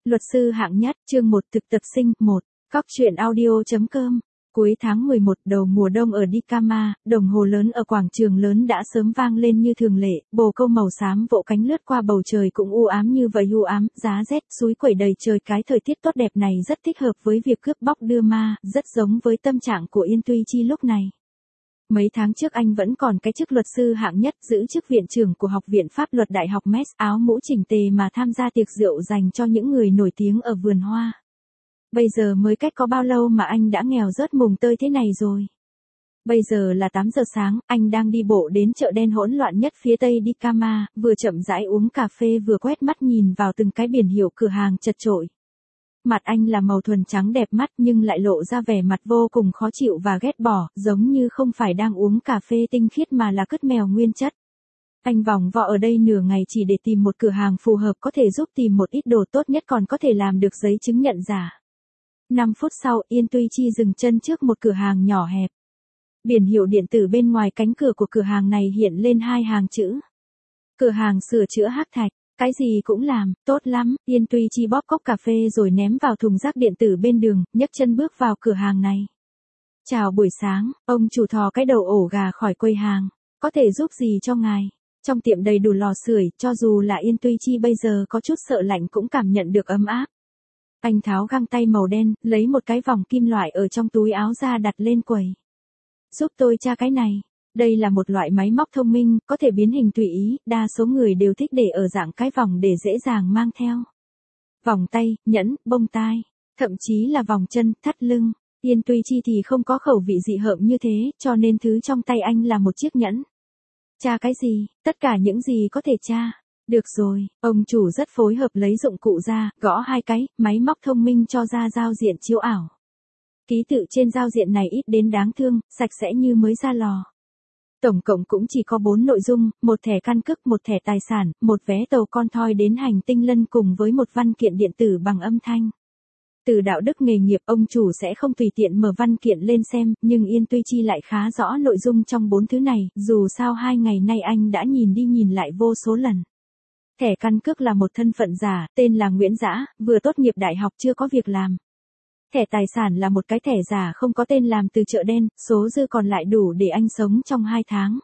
Luật sư hạng nhất, chương 1 thực tập sinh, 1. Cóc truyện audio.com. Cuối tháng 11 đầu mùa đông ở Dikama, đồng hồ lớn ở quảng trường lớn đã sớm vang lên như thường lệ, bồ câu màu xám vỗ cánh lướt qua bầu trời cũng u ám như vậy u ám, giá rét, suối quẩy đầy trời cái thời tiết tốt đẹp này rất thích hợp với việc cướp bóc đưa ma, rất giống với tâm trạng của Yên Tuy Chi lúc này. Mấy tháng trước anh vẫn còn cái chức luật sư hạng nhất giữ chức viện trưởng của Học viện Pháp luật Đại học Metz, áo mũ chỉnh tề mà tham gia tiệc rượu dành cho những người nổi tiếng ở vườn hoa. Bây giờ mới cách có bao lâu mà anh đã nghèo rớt mùng tơi thế này rồi. Bây giờ là 8 giờ sáng, anh đang đi bộ đến chợ đen hỗn loạn nhất phía tây Dikama, vừa chậm rãi uống cà phê vừa quét mắt nhìn vào từng cái biển hiệu cửa hàng chật chội. Mặt anh là màu thuần trắng đẹp mắt nhưng lại lộ ra vẻ mặt vô cùng khó chịu và ghét bỏ, giống như không phải đang uống cà phê tinh khiết mà là cứt mèo nguyên chất. Anh vòng vo ở đây nửa ngày chỉ để tìm một cửa hàng phù hợp có thể giúp tìm một ít đồ tốt nhất còn có thể làm được giấy chứng nhận giả. 5 phút sau, Yên Tuy Chi dừng chân trước một cửa hàng nhỏ hẹp. Biển hiệu điện tử bên ngoài cánh cửa của cửa hàng này hiện lên 2 hàng chữ. Cửa hàng sửa chữa Hắc Thạch. Cái gì cũng làm, tốt lắm, Yên Tuy Chi bóp cốc cà phê rồi ném vào thùng rác điện tử bên đường, nhấc chân bước vào cửa hàng này. Chào buổi sáng, ông chủ thò cái đầu ổ gà khỏi quầy hàng. Có thể giúp gì cho ngài? Trong tiệm đầy đủ lò sưởi, cho dù là Yên Tuy Chi bây giờ có chút sợ lạnh cũng cảm nhận được ấm áp. Anh tháo găng tay màu đen, lấy một cái vòng kim loại ở trong túi áo ra đặt lên quầy. Giúp tôi tra cái này. Đây là một loại máy móc thông minh, có thể biến hình tùy ý, đa số người đều thích để ở dạng cái vòng để dễ dàng mang theo. Vòng tay, nhẫn, bông tai, thậm chí là vòng chân, thắt lưng. Yên Tuy Chi thì không có khẩu vị dị hợm như thế, cho nên thứ trong tay anh là một chiếc nhẫn. Tra cái gì? Tất cả những gì có thể tra. Được rồi, ông chủ rất phối hợp lấy dụng cụ ra, gõ 2 cái, máy móc thông minh cho ra giao diện chiếu ảo. Ký tự trên giao diện này ít đến đáng thương, sạch sẽ như mới ra lò. Tổng cộng cũng chỉ có 4 nội dung, một thẻ căn cước, một thẻ tài sản, một vé tàu con thoi đến hành tinh lân cùng với một văn kiện điện tử bằng âm thanh. Từ đạo đức nghề nghiệp ông chủ sẽ không tùy tiện mở văn kiện lên xem, nhưng Yên Tuy Chi lại khá rõ nội dung trong 4 thứ này, dù sao 2 ngày nay anh đã nhìn đi nhìn lại vô số lần. Thẻ căn cước là một thân phận giả, tên là Nguyễn Dã, vừa tốt nghiệp đại học chưa có việc làm. Thẻ tài sản là một cái thẻ giả không có tên làm từ chợ đen, số dư còn lại đủ để anh sống trong 2 tháng.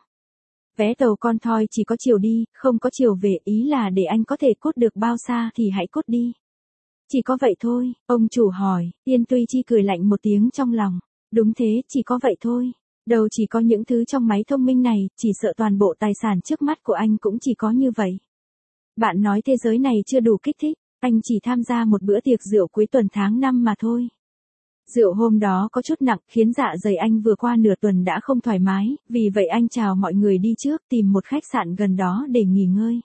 Vé tàu con thoi chỉ có chiều đi, không có chiều về, ý là để anh có thể cút được bao xa thì hãy cút đi. Chỉ có vậy thôi, ông chủ hỏi, Yên Tuy Chi cười lạnh một tiếng trong lòng. Đúng thế, chỉ có vậy thôi. Đâu chỉ có những thứ trong máy thông minh này, chỉ sợ toàn bộ tài sản trước mắt của anh cũng chỉ có như vậy. Bạn nói thế giới này chưa đủ kích thích, anh chỉ tham gia một bữa tiệc rượu cuối tuần tháng 5 mà thôi. Rượu hôm đó có chút nặng, khiến dạ dày anh vừa qua nửa tuần đã không thoải mái, vì vậy anh chào mọi người đi trước tìm một khách sạn gần đó để nghỉ ngơi.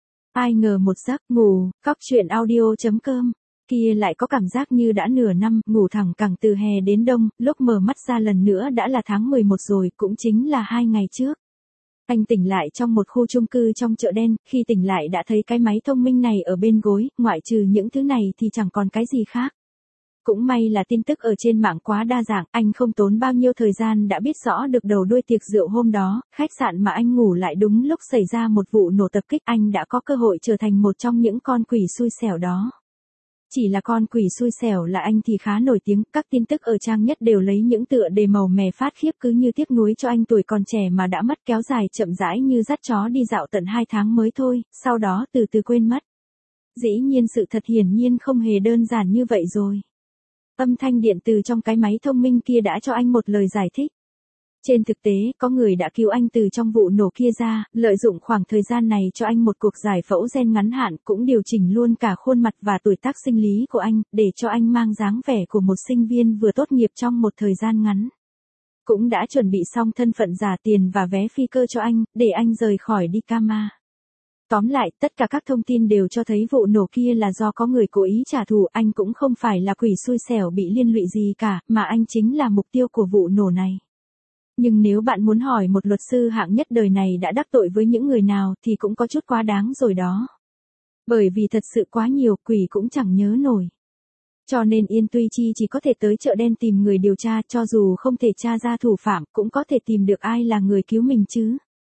Ai ngờ một giấc ngủ, cóc truyện audio.com, kia lại có cảm giác như đã nửa năm, ngủ thẳng cẳng từ hè đến đông, lúc mở mắt ra lần nữa đã là tháng 11 rồi, cũng chính là 2 ngày trước. Anh tỉnh lại trong một khu chung cư trong chợ đen, khi tỉnh lại đã thấy cái máy thông minh này ở bên gối, ngoại trừ những thứ này thì chẳng còn cái gì khác. Cũng may là tin tức ở trên mạng quá đa dạng, anh không tốn bao nhiêu thời gian đã biết rõ được đầu đuôi tiệc rượu hôm đó, khách sạn mà anh ngủ lại đúng lúc xảy ra một vụ nổ tập kích, anh đã có cơ hội trở thành một trong những con quỷ xui xẻo đó. Chỉ là con quỷ xui xẻo là anh thì khá nổi tiếng, các tin tức ở trang nhất đều lấy những tựa đề màu mè phát khiếp cứ như tiếc nuối cho anh tuổi còn trẻ mà đã mất kéo dài chậm rãi như dắt chó đi dạo tận 2 tháng mới thôi, sau đó từ từ quên mất. Dĩ nhiên sự thật hiển nhiên không hề đơn giản như vậy rồi. Âm thanh điện từ trong cái máy thông minh kia đã cho anh một lời giải thích. Trên thực tế, có người đã cứu anh từ trong vụ nổ kia ra, lợi dụng khoảng thời gian này cho anh một cuộc giải phẫu gen ngắn hạn, cũng điều chỉnh luôn cả khuôn mặt và tuổi tác sinh lý của anh, để cho anh mang dáng vẻ của một sinh viên vừa tốt nghiệp trong một thời gian ngắn. Cũng đã chuẩn bị xong thân phận giả, tiền và vé phi cơ cho anh, để anh rời khỏi Dikama. Tóm lại, tất cả các thông tin đều cho thấy vụ nổ kia là do có người cố ý trả thù, anh cũng không phải là quỷ xui xẻo bị liên lụy gì cả, mà anh chính là mục tiêu của vụ nổ này. Nhưng nếu bạn muốn hỏi một luật sư hạng nhất đời này đã đắc tội với những người nào thì cũng có chút quá đáng rồi đó. Bởi vì thật sự quá nhiều, quỷ cũng chẳng nhớ nổi. Cho nên Yên Tuy Chi chỉ có thể tới chợ đen tìm người điều tra, cho dù không thể tra ra thủ phạm, cũng có thể tìm được ai là người cứu mình chứ.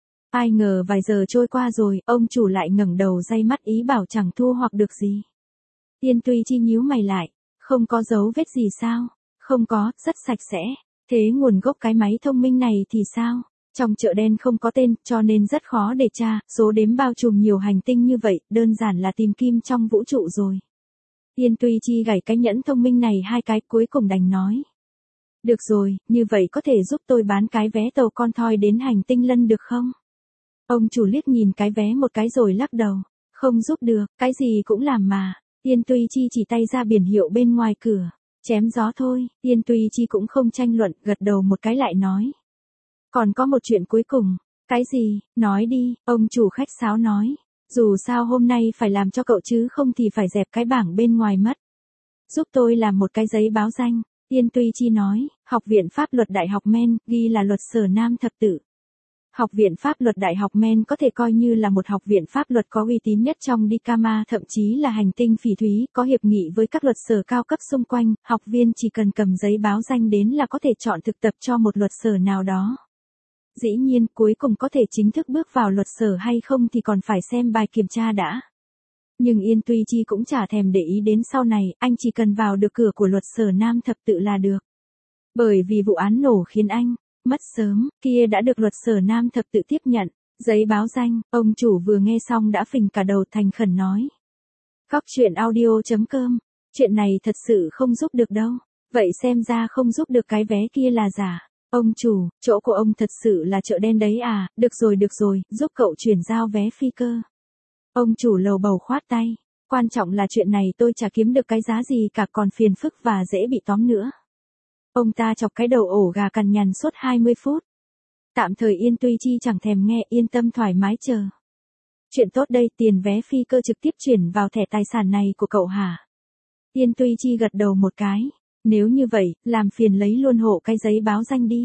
Ai ngờ vài giờ trôi qua rồi, ông chủ lại ngẩng đầu day mắt ý bảo chẳng thu hoạch được gì. Tiên Tuy Chi nhíu mày lại, không có dấu vết gì sao? Không có, rất sạch sẽ. Thế nguồn gốc cái máy thông minh này thì sao? Trong chợ đen không có tên, cho nên rất khó để tra, số đếm bao trùm nhiều hành tinh như vậy, đơn giản là tìm kim trong vũ trụ rồi. Tiên Tuy Chi gảy cái nhẫn thông minh này 2 cái, cuối cùng đành nói. Được rồi, như vậy có thể giúp tôi bán cái vé tàu con thoi đến hành tinh Lân được không? Ông chủ liếc nhìn cái vé một cái rồi lắc đầu. Không giúp được, cái gì cũng làm mà. Tiên Tuy Chi chỉ tay ra biển hiệu bên ngoài cửa. Chém gió thôi, Tiên Tuy Chi cũng không tranh luận, gật đầu một cái lại nói. Còn có một chuyện cuối cùng. Cái gì, nói đi, ông chủ khách sáo nói. Dù sao hôm nay phải làm cho cậu chứ không thì phải dẹp cái bảng bên ngoài mất. Giúp tôi làm một cái giấy báo danh. Tiên Tuy Chi nói, Học viện Pháp luật Đại học Men, ghi là luật sở nam thập tự. Học viện Pháp luật Đại học Men có thể coi như là một học viện pháp luật có uy tín nhất trong Dikama, thậm chí là hành tinh phỉ thúy, có hiệp nghị với các luật sở cao cấp xung quanh, học viên chỉ cần cầm giấy báo danh đến là có thể chọn thực tập cho một luật sở nào đó. Dĩ nhiên, cuối cùng có thể chính thức bước vào luật sở hay không thì còn phải xem bài kiểm tra đã. Nhưng Yên Tuy Chi cũng chả thèm để ý đến sau này, anh chỉ cần vào được cửa của luật sở nam thập tự là được. Bởi vì vụ án nổ khiến anh mất sớm, kia đã được luật sở nam thập tự tiếp nhận. Giấy báo danh, ông chủ vừa nghe xong đã phình cả đầu, thành khẩn nói. Góc chuyện audio.com, chuyện này thật sự không giúp được đâu. Vậy xem ra không giúp được, cái vé kia là giả. Ông chủ, chỗ của ông thật sự là chợ đen đấy à, được rồi, giúp cậu chuyển giao vé phi cơ. Ông chủ lầu bầu khoát tay, quan trọng là chuyện này tôi chả kiếm được cái giá gì cả, còn phiền phức và dễ bị tóm nữa. Ông ta chọc cái đầu ổ gà cằn nhằn suốt 20 phút. Tạm thời Yên Tuy Chi chẳng thèm nghe, yên tâm thoải mái chờ. Chuyện tốt đây, tiền vé phi cơ trực tiếp chuyển vào thẻ tài sản này của cậu hả? Yên Tuy Chi gật đầu một cái. Nếu như vậy, làm phiền lấy luôn hộ cái giấy báo danh đi.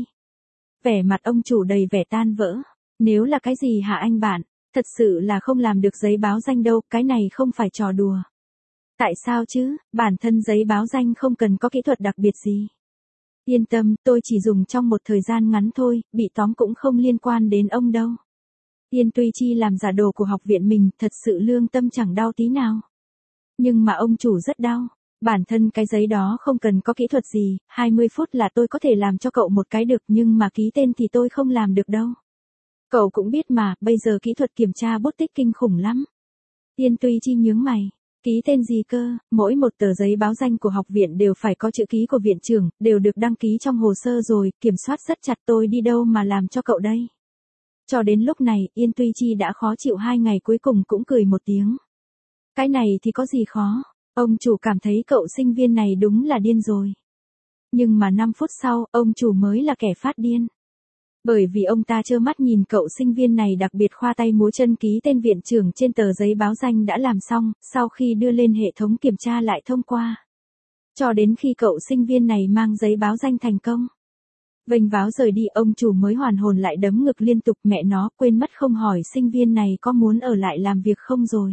Vẻ mặt ông chủ đầy vẻ tan vỡ. Nếu là cái gì hả anh bạn? Thật sự là không làm được giấy báo danh đâu, cái này không phải trò đùa. Tại sao chứ, bản thân giấy báo danh không cần có kỹ thuật đặc biệt gì. Yên tâm, tôi chỉ dùng trong một thời gian ngắn thôi, bị tóm cũng không liên quan đến ông đâu. Yên Tuy Chi làm giả đồ của học viện mình, thật sự lương tâm chẳng đau tí nào. Nhưng mà ông chủ rất đau. Bản thân cái giấy đó không cần có kỹ thuật gì, 20 phút là tôi có thể làm cho cậu một cái được, nhưng mà ký tên thì tôi không làm được đâu. Cậu cũng biết mà, bây giờ kỹ thuật kiểm tra bút tích kinh khủng lắm. Yên Tuy Chi nhướng mày. Ký tên gì cơ, mỗi một tờ giấy báo danh của học viện đều phải có chữ ký của viện trưởng, đều được đăng ký trong hồ sơ rồi, kiểm soát rất chặt, tôi đi đâu mà làm cho cậu đây. Cho đến lúc này, Yên Tuy Chi đã khó chịu 2 ngày, cuối cùng cũng cười một tiếng. Cái này thì có gì khó, ông chủ cảm thấy cậu sinh viên này đúng là điên rồi. Nhưng mà 5 phút sau, ông chủ mới là kẻ phát điên. Bởi vì ông ta trơ mắt nhìn cậu sinh viên này đặc biệt khoa tay múa chân ký tên viện trưởng trên tờ giấy báo danh đã làm xong, sau khi đưa lên hệ thống kiểm tra lại thông qua. Cho đến khi cậu sinh viên này mang giấy báo danh thành công. Vênh váo rời đi, ông chủ mới hoàn hồn lại, đấm ngực liên tục, mẹ nó, quên mất không hỏi sinh viên này có muốn ở lại làm việc không rồi.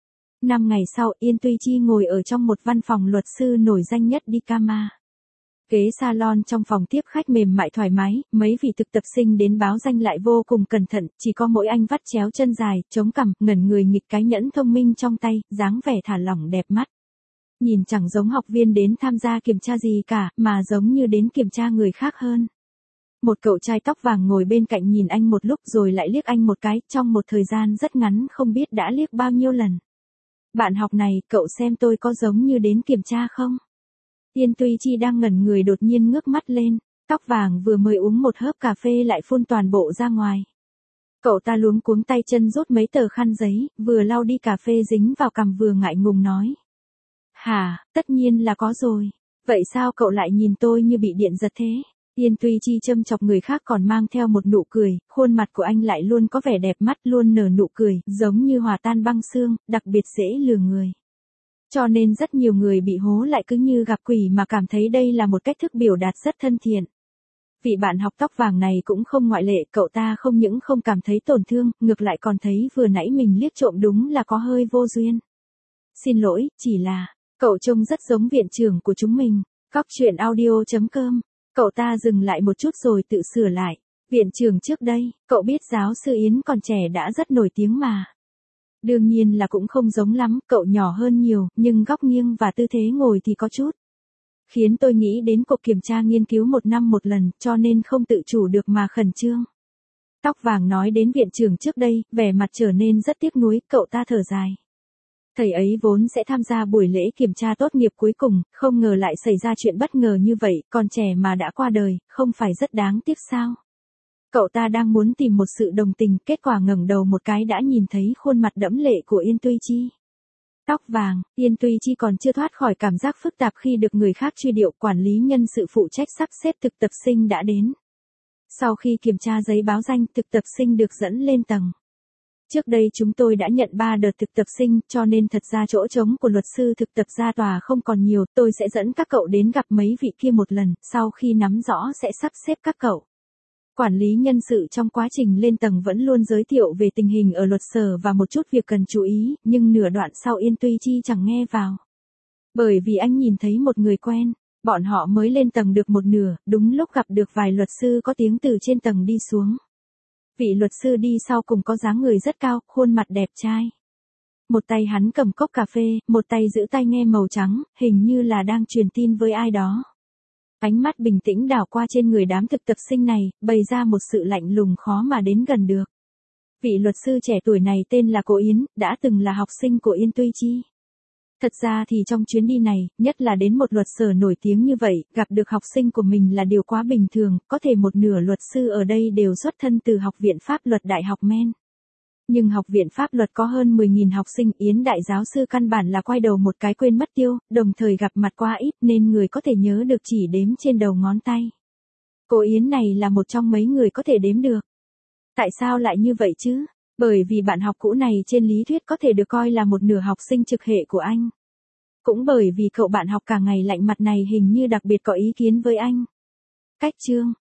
5 ngày sau, Yên Tuy Chi ngồi ở trong một văn phòng luật sư nổi danh nhất Dikama. Ghế salon trong phòng tiếp khách mềm mại thoải mái, mấy vị thực tập sinh đến báo danh lại vô cùng cẩn thận, chỉ có mỗi anh vắt chéo chân dài, chống cằm, ngẩn người nghịch cái nhẫn thông minh trong tay, dáng vẻ thả lỏng đẹp mắt. Nhìn chẳng giống học viên đến tham gia kiểm tra gì cả, mà giống như đến kiểm tra người khác hơn. Một cậu trai tóc vàng ngồi bên cạnh nhìn anh một lúc rồi lại liếc anh một cái, trong một thời gian rất ngắn không biết đã liếc bao nhiêu lần. Bạn học này, cậu xem tôi có giống như đến kiểm tra không? Yên Tuy Chi đang ngẩn người đột nhiên ngước mắt lên, tóc vàng vừa mới uống một hớp cà phê lại phun toàn bộ ra ngoài. Cậu ta luống cuống tay chân rút mấy tờ khăn giấy, vừa lau đi cà phê dính vào cằm vừa ngại ngùng nói. Hả, tất nhiên là có rồi. Vậy sao cậu lại nhìn tôi như bị điện giật thế? Yên Tuy Chi châm chọc người khác còn mang theo một nụ cười, khuôn mặt của anh lại luôn có vẻ đẹp mắt, luôn nở nụ cười, giống như hòa tan băng xương, đặc biệt dễ lừa người. Cho nên rất nhiều người bị hố lại cứ như gặp quỷ mà cảm thấy đây là một cách thức biểu đạt rất thân thiện. Vị bạn học tóc vàng này cũng không ngoại lệ, cậu ta không những không cảm thấy tổn thương, ngược lại còn thấy vừa nãy mình liếc trộm đúng là có hơi vô duyên. Xin lỗi, chỉ là, cậu trông rất giống viện trưởng của chúng mình. Góc chuyện audio.com. Cậu ta dừng lại một chút rồi tự sửa lại. Viện trưởng trước đây, cậu biết giáo sư Yến còn trẻ đã rất nổi tiếng mà. Đương nhiên là cũng không giống lắm, cậu nhỏ hơn nhiều, nhưng góc nghiêng và tư thế ngồi thì có chút. Khiến tôi nghĩ đến cuộc kiểm tra nghiên cứu 1 năm một lần, cho nên không tự chủ được mà khẩn trương. Tóc vàng nói đến viện trưởng trước đây, vẻ mặt trở nên rất tiếc nuối, cậu ta thở dài. Thầy ấy vốn sẽ tham gia buổi lễ kiểm tra tốt nghiệp cuối cùng, không ngờ lại xảy ra chuyện bất ngờ như vậy, còn trẻ mà đã qua đời, không phải rất đáng tiếc sao? Cậu ta đang muốn tìm một sự đồng tình, kết quả ngẩng đầu một cái đã nhìn thấy khuôn mặt đẫm lệ của Yên Tuy Chi. Tóc vàng, Yên Tuy Chi còn chưa thoát khỏi cảm giác phức tạp khi được người khác truy điệu, quản lý nhân sự phụ trách sắp xếp thực tập sinh đã đến. Sau khi kiểm tra giấy báo danh, thực tập sinh được dẫn lên tầng. Trước đây chúng tôi đã nhận 3 đợt thực tập sinh, cho nên thật ra chỗ trống của luật sư thực tập ra tòa không còn nhiều, tôi sẽ dẫn các cậu đến gặp mấy vị kia một lần, sau khi nắm rõ sẽ sắp xếp các cậu. Quản lý nhân sự trong quá trình lên tầng vẫn luôn giới thiệu về tình hình ở luật sở và một chút việc cần chú ý, nhưng nửa đoạn sau Yên Tuy Chi chẳng nghe vào. Bởi vì anh nhìn thấy một người quen, bọn họ mới lên tầng được một nửa, đúng lúc gặp được vài luật sư có tiếng từ trên tầng đi xuống. Vị luật sư đi sau cùng có dáng người rất cao, khuôn mặt đẹp trai. Một tay hắn cầm cốc cà phê, một tay giữ tai nghe màu trắng, hình như là đang truyền tin với ai đó. Ánh mắt bình tĩnh đảo qua trên người đám thực tập sinh này, bày ra một sự lạnh lùng khó mà đến gần được. Vị luật sư trẻ tuổi này tên là Cố Yến, đã từng là học sinh của Yên Tuy Chi. Thật ra thì trong chuyến đi này, nhất là đến một luật sở nổi tiếng như vậy, gặp được học sinh của mình là điều quá bình thường, có thể một nửa luật sư ở đây đều xuất thân từ Học viện Pháp luật Đại học Men. Nhưng Học viện Pháp luật có hơn 10.000 học sinh, Yến đại giáo sư căn bản là quay đầu một cái quên mất tiêu, đồng thời gặp mặt quá ít nên người có thể nhớ được chỉ đếm trên đầu ngón tay. Cô Yến này là một trong mấy người có thể đếm được. Tại sao lại như vậy chứ? Bởi vì bạn học cũ này trên lý thuyết có thể được coi là một nửa học sinh trực hệ của anh. Cũng bởi vì cậu bạn học cả ngày lạnh mặt này hình như đặc biệt có ý kiến với anh. Cách chương